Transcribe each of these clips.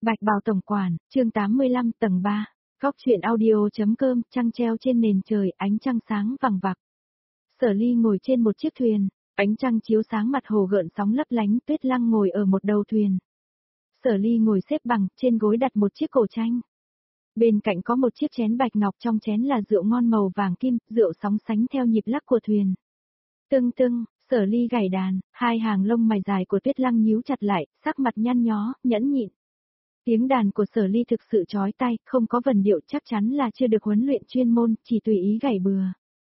Bạch Bào Tổng Quản, chương 85 tầng 3, Góc truyện audio.com, trăng treo trên nền trời, ánh trăng sáng vằng vặc. Sở Ly ngồi trên một chiếc thuyền, ánh trăng chiếu sáng mặt hồ gợn sóng lấp lánh, Tuyết Lăng ngồi ở một đầu thuyền. Sở Ly ngồi xếp bằng, trên gối đặt một chiếc cổ tranh. Bên cạnh có một chiếc chén bạch ngọc, trong chén là rượu ngon màu vàng kim, rượu sóng sánh theo nhịp lắc của thuyền. Tưng tưng, Sở Ly gảy đàn, hai hàng lông mày dài của Tuyết Lăng nhíu chặt lại, sắc mặt nhăn nhó, nhẫn nhịn. Tiếng đàn của Sở Ly thực sự chói tai, không có vần điệu, chắc chắn là chưa được huấn luyện chuyên môn, chỉ tùy ý gảy bừa.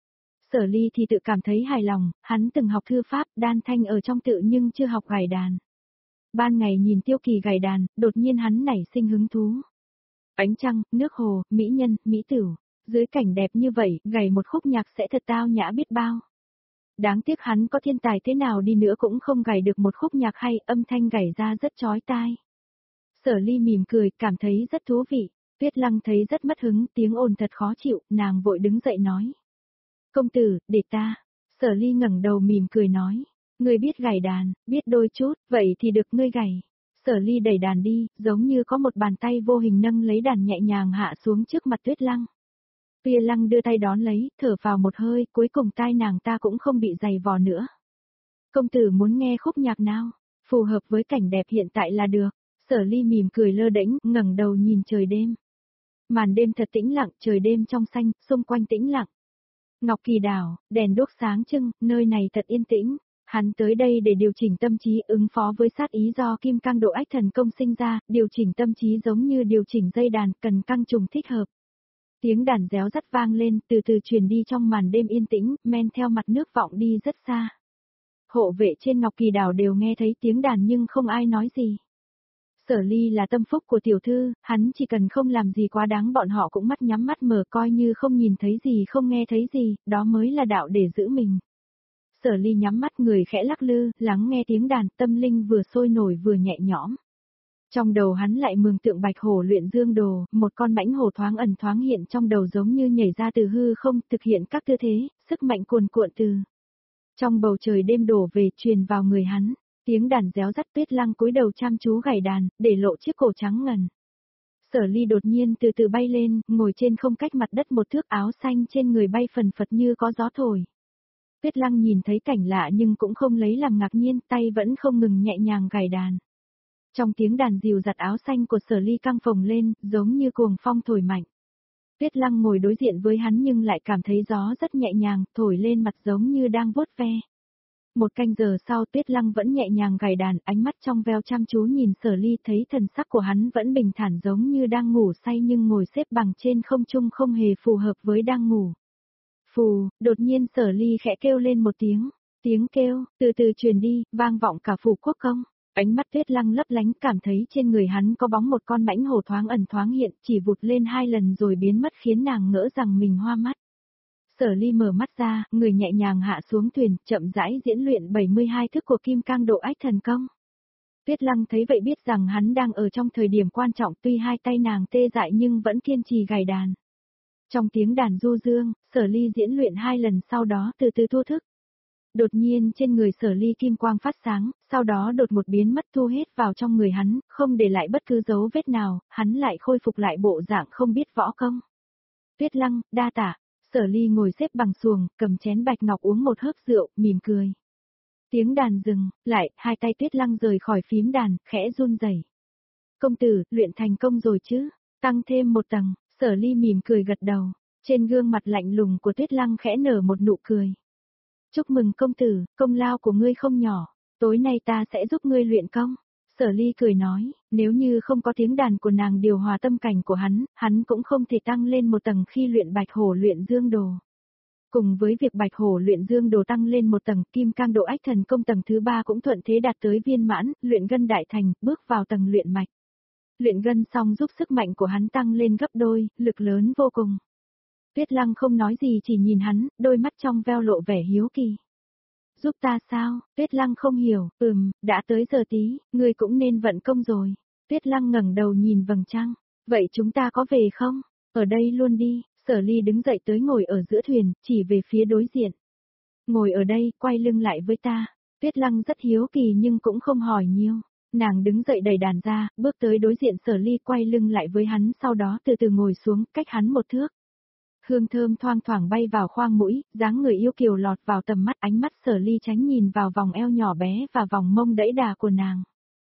Sở Ly thì tự cảm thấy hài lòng, hắn từng học thư pháp, đan thanh ở trong tự nhưng chưa học gảy đàn. Ban ngày nhìn Tiêu Kỳ gảy đàn, đột nhiên hắn nảy sinh hứng thú. Ánh trăng, nước hồ, mỹ nhân, mỹ tửu, dưới cảnh đẹp như vậy, gảy một khúc nhạc sẽ thật tao nhã biết bao. Đáng tiếc hắn có thiên tài thế nào đi nữa cũng không gảy được một khúc nhạc hay, âm thanh gảy ra rất chói tai. Sở Ly mỉm cười, cảm thấy rất thú vị. Tuyết Lăng thấy rất mất hứng, tiếng ồn thật khó chịu, nàng vội đứng dậy nói. Công tử, để ta. Sở Ly ngẩng đầu mỉm cười nói. Ngươi biết gảy đàn, biết đôi chút, vậy thì được ngươi gảy. Sở Ly đẩy đàn đi, giống như có một bàn tay vô hình nâng lấy đàn nhẹ nhàng hạ xuống trước mặt Tuyết Lăng. Tuyết Lăng đưa tay đón lấy, thở vào một hơi, cuối cùng tai nàng ta cũng không bị dày vò nữa. Công tử muốn nghe khúc nhạc nào? Phù hợp với cảnh đẹp hiện tại là được. Sở Ly mỉm cười lơ đễnh, ngẩng đầu nhìn trời đêm. Màn đêm thật tĩnh lặng, trời đêm trong xanh, xung quanh tĩnh lặng. Ngọc Kỳ đảo, đèn đuốc sáng trưng, nơi này thật yên tĩnh. Hắn tới đây để điều chỉnh tâm trí ứng phó với sát ý do Kim Cang Độ Ách Thần Công sinh ra, điều chỉnh tâm trí giống như điều chỉnh dây đàn, cần căng trùng thích hợp. Tiếng đàn réo rắt vang lên, từ từ truyền đi trong màn đêm yên tĩnh, men theo mặt nước vọng đi rất xa. Hộ vệ trên Ngọc Kỳ đảo đều nghe thấy tiếng đàn nhưng không ai nói gì. Sở Ly là tâm phúc của tiểu thư, hắn chỉ cần không làm gì quá đáng bọn họ cũng mắt nhắm mắt mở coi như không nhìn thấy gì không nghe thấy gì, đó mới là đạo để giữ mình. Sở Ly nhắm mắt người khẽ lắc lư, lắng nghe tiếng đàn, tâm linh vừa sôi nổi vừa nhẹ nhõm. Trong đầu hắn lại mường tượng bạch hổ luyện dương đồ, một con mãnh hổ thoáng ẩn thoáng hiện trong đầu giống như nhảy ra từ hư không, thực hiện các tư thế, sức mạnh cuồn cuộn từ trong bầu trời đêm đổ về truyền vào người hắn. Tiếng đàn réo rắt, Tuyết Lăng cúi đầu chăm chú gảy đàn, để lộ chiếc cổ trắng ngần. Sở Ly đột nhiên từ từ bay lên, ngồi trên không cách mặt đất một thước, áo xanh trên người bay phần phật như có gió thổi. Tuyết Lăng nhìn thấy cảnh lạ nhưng cũng không lấy làm ngạc nhiên, tay vẫn không ngừng nhẹ nhàng gảy đàn. Trong tiếng đàn dịu dặt áo xanh của Sở Ly căng phồng lên, giống như cuồng phong thổi mạnh. Tuyết Lăng ngồi đối diện với hắn nhưng lại cảm thấy gió rất nhẹ nhàng, thổi lên mặt giống như đang vuốt ve. Một canh giờ sau Tuyết Lăng vẫn nhẹ nhàng gảy đàn, ánh mắt trong veo chăm chú nhìn Sở Ly, thấy thần sắc của hắn vẫn bình thản giống như đang ngủ say nhưng ngồi xếp bằng trên không trung không hề phù hợp với đang ngủ. Phù, đột nhiên Sở Ly khẽ kêu lên một tiếng kêu, từ từ truyền đi, vang vọng cả phủ quốc công. Ánh mắt Tuyết Lăng lấp lánh, cảm thấy trên người hắn có bóng một con mãnh hổ thoáng ẩn thoáng hiện, chỉ vụt lên 2 lần rồi biến mất khiến nàng ngỡ rằng mình hoa mắt. Sở Ly mở mắt ra, người nhẹ nhàng hạ xuống thuyền, chậm rãi diễn luyện 72 thức của Kim Cang Độ Ách Thần Công. Tuyết Lăng thấy vậy biết rằng hắn đang ở trong thời điểm quan trọng, tuy hai tay nàng tê dại nhưng vẫn kiên trì gảy đàn. Trong tiếng đàn du dương, Sở Ly diễn luyện 2 lần sau đó từ từ thua thức. Đột nhiên trên người Sở Ly kim quang phát sáng, sau đó đột một biến mất thu hết vào trong người hắn, không để lại bất cứ dấu vết nào, hắn lại khôi phục lại bộ dạng không biết võ công. Tuyết Lăng, đa tạ. Sở Ly ngồi xếp bằng xuồng, cầm chén bạch ngọc uống một hớp rượu, mỉm cười. Tiếng đàn dừng, lại, hai tay Tuyết Lăng rời khỏi phím đàn, khẽ run rẩy. Công tử, luyện thành công rồi chứ? Tăng thêm một tầng, Sở Ly mỉm cười gật đầu. Trên gương mặt lạnh lùng của Tuyết Lăng khẽ nở một nụ cười. Chúc mừng công tử, công lao của ngươi không nhỏ, tối nay ta sẽ giúp ngươi luyện công. Sở Ly cười nói, nếu như không có tiếng đàn của nàng điều hòa tâm cảnh của hắn cũng không thể tăng lên một tầng khi luyện bạch hổ luyện dương đồ. Cùng với việc bạch hổ luyện dương đồ tăng lên một tầng, Kim Cang Độ Ách Thần Công tầng thứ 3 cũng thuận thế đạt tới viên mãn, luyện gân đại thành, bước vào tầng luyện mạch. Luyện gân xong giúp sức mạnh của hắn tăng lên gấp đôi, lực lớn vô cùng. Tuyết Lăng không nói gì chỉ nhìn hắn, đôi mắt trong veo lộ vẻ hiếu kỳ. Giúp ta sao? Tuyết Lăng không hiểu, đã tới giờ tí, ngươi cũng nên vận công rồi. Tuyết Lăng ngẩng đầu nhìn vầng trăng, vậy chúng ta có về không? Ở đây luôn đi. Sở Ly đứng dậy tới ngồi ở giữa thuyền, chỉ về phía đối diện. Ngồi ở đây, quay lưng lại với ta. Tuyết Lăng rất hiếu kỳ nhưng cũng không hỏi nhiều. Nàng đứng dậy đẩy đàn ra, bước tới đối diện Sở Ly quay lưng lại với hắn sau đó từ từ ngồi xuống, cách hắn một thước. Hương thơm thoang thoảng bay vào khoang mũi, dáng người yêu kiều lọt vào tầm mắt, ánh mắt Sở Ly tránh nhìn vào vòng eo nhỏ bé và vòng mông đẫy đà của nàng.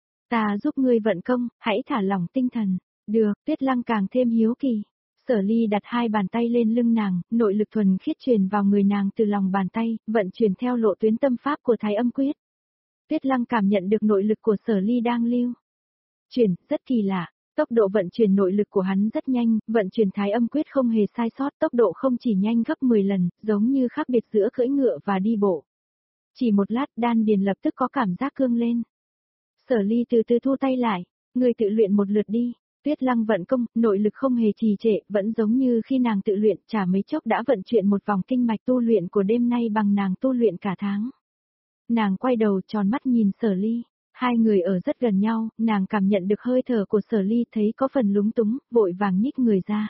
Ta giúp ngươi vận công, hãy thả lỏng tinh thần. Được, Tuyết Lăng càng thêm hiếu kỳ. Sở Ly đặt hai bàn tay lên lưng nàng, nội lực thuần khiết truyền vào người nàng từ lòng bàn tay, vận chuyển theo lộ tuyến tâm pháp của Thái Âm Quyết. Tuyết Lăng cảm nhận được nội lực của Sở Ly đang lưu chuyển, rất kỳ lạ. Tốc độ vận chuyển nội lực của hắn rất nhanh, vận chuyển Thái Âm Quyết không hề sai sót, tốc độ không chỉ nhanh gấp 10 lần, giống như khác biệt giữa cưỡi ngựa và đi bộ. Chỉ một lát, đan điền lập tức có cảm giác cương lên. Sở Ly từ từ thu tay lại, người tự luyện một lượt đi. Tuyết Lăng vận công, nội lực không hề trì trệ, vẫn giống như khi nàng tự luyện, chả mấy chốc đã vận chuyển một vòng kinh mạch tu luyện của đêm nay bằng nàng tu luyện cả tháng. Nàng quay đầu tròn mắt nhìn Sở Ly, hai người ở rất gần nhau, nàng cảm nhận được hơi thở của Sở Ly thấy có phần lúng túng, vội vàng nhích người ra.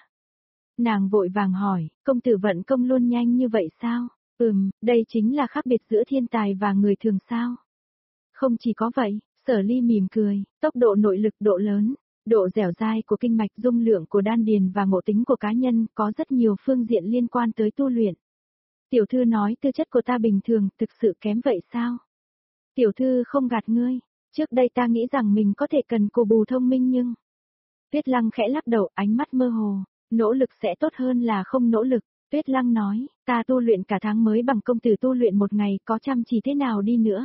Nàng vội vàng hỏi, công tử vận công luôn nhanh như vậy sao? Đây chính là khác biệt giữa thiên tài và người thường sao? Không chỉ có vậy, Sở Ly mỉm cười, tốc độ nội lực độ lớn, độ dẻo dai của kinh mạch, dung lượng của đan điền và ngộ tính của cá nhân có rất nhiều phương diện liên quan tới tu luyện. Tiểu thư nói tư chất của ta bình thường, thực sự kém vậy sao? Tiểu thư không gạt ngươi, trước đây ta nghĩ rằng mình có thể cần cù bù thông minh nhưng... Tuyết Lăng khẽ lắc đầu, ánh mắt mơ hồ, nỗ lực sẽ tốt hơn là không nỗ lực. Tuyết Lăng nói, ta tu luyện cả tháng mới bằng công tử tu luyện một ngày, có chăm chỉ thế nào đi nữa.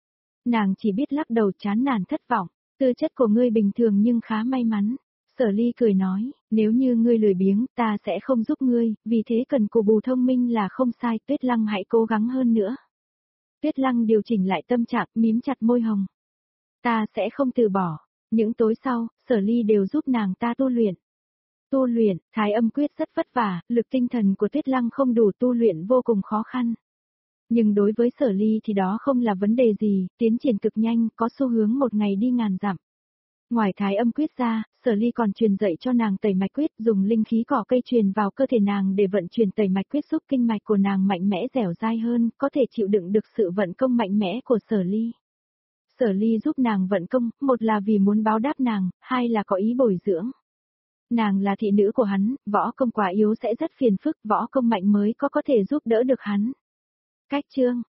Nàng chỉ biết lắc đầu chán nản thất vọng, tư chất của ngươi bình thường nhưng khá may mắn. Sở Ly cười nói, nếu như ngươi lười biếng, ta sẽ không giúp ngươi, vì thế cần cù bù thông minh là không sai, Tuyết Lăng hãy cố gắng hơn nữa. Tuyết Lăng điều chỉnh lại tâm trạng, mím chặt môi hồng. Ta sẽ không từ bỏ. Những tối sau, Sở Ly đều giúp nàng ta tu luyện. Tu luyện, Thái Âm Quyết rất vất vả, lực tinh thần của Tuyết Lăng không đủ, tu luyện vô cùng khó khăn. Nhưng đối với Sở Ly thì đó không là vấn đề gì, tiến triển cực nhanh, có xu hướng một ngày đi ngàn dặm. Ngoài Thái Âm Quyết ra, Sở Ly còn truyền dạy cho nàng tẩy mạch quyết, dùng linh khí cỏ cây truyền vào cơ thể nàng để vận chuyển tẩy mạch quyết giúp kinh mạch của nàng mạnh mẽ dẻo dai hơn, có thể chịu đựng được sự vận công mạnh mẽ của Sở Ly. Sở Ly giúp nàng vận công, một là vì muốn báo đáp nàng, hai là có ý bồi dưỡng. Nàng là thị nữ của hắn, võ công quá yếu sẽ rất phiền phức, võ công mạnh mới có thể giúp đỡ được hắn. Cách chương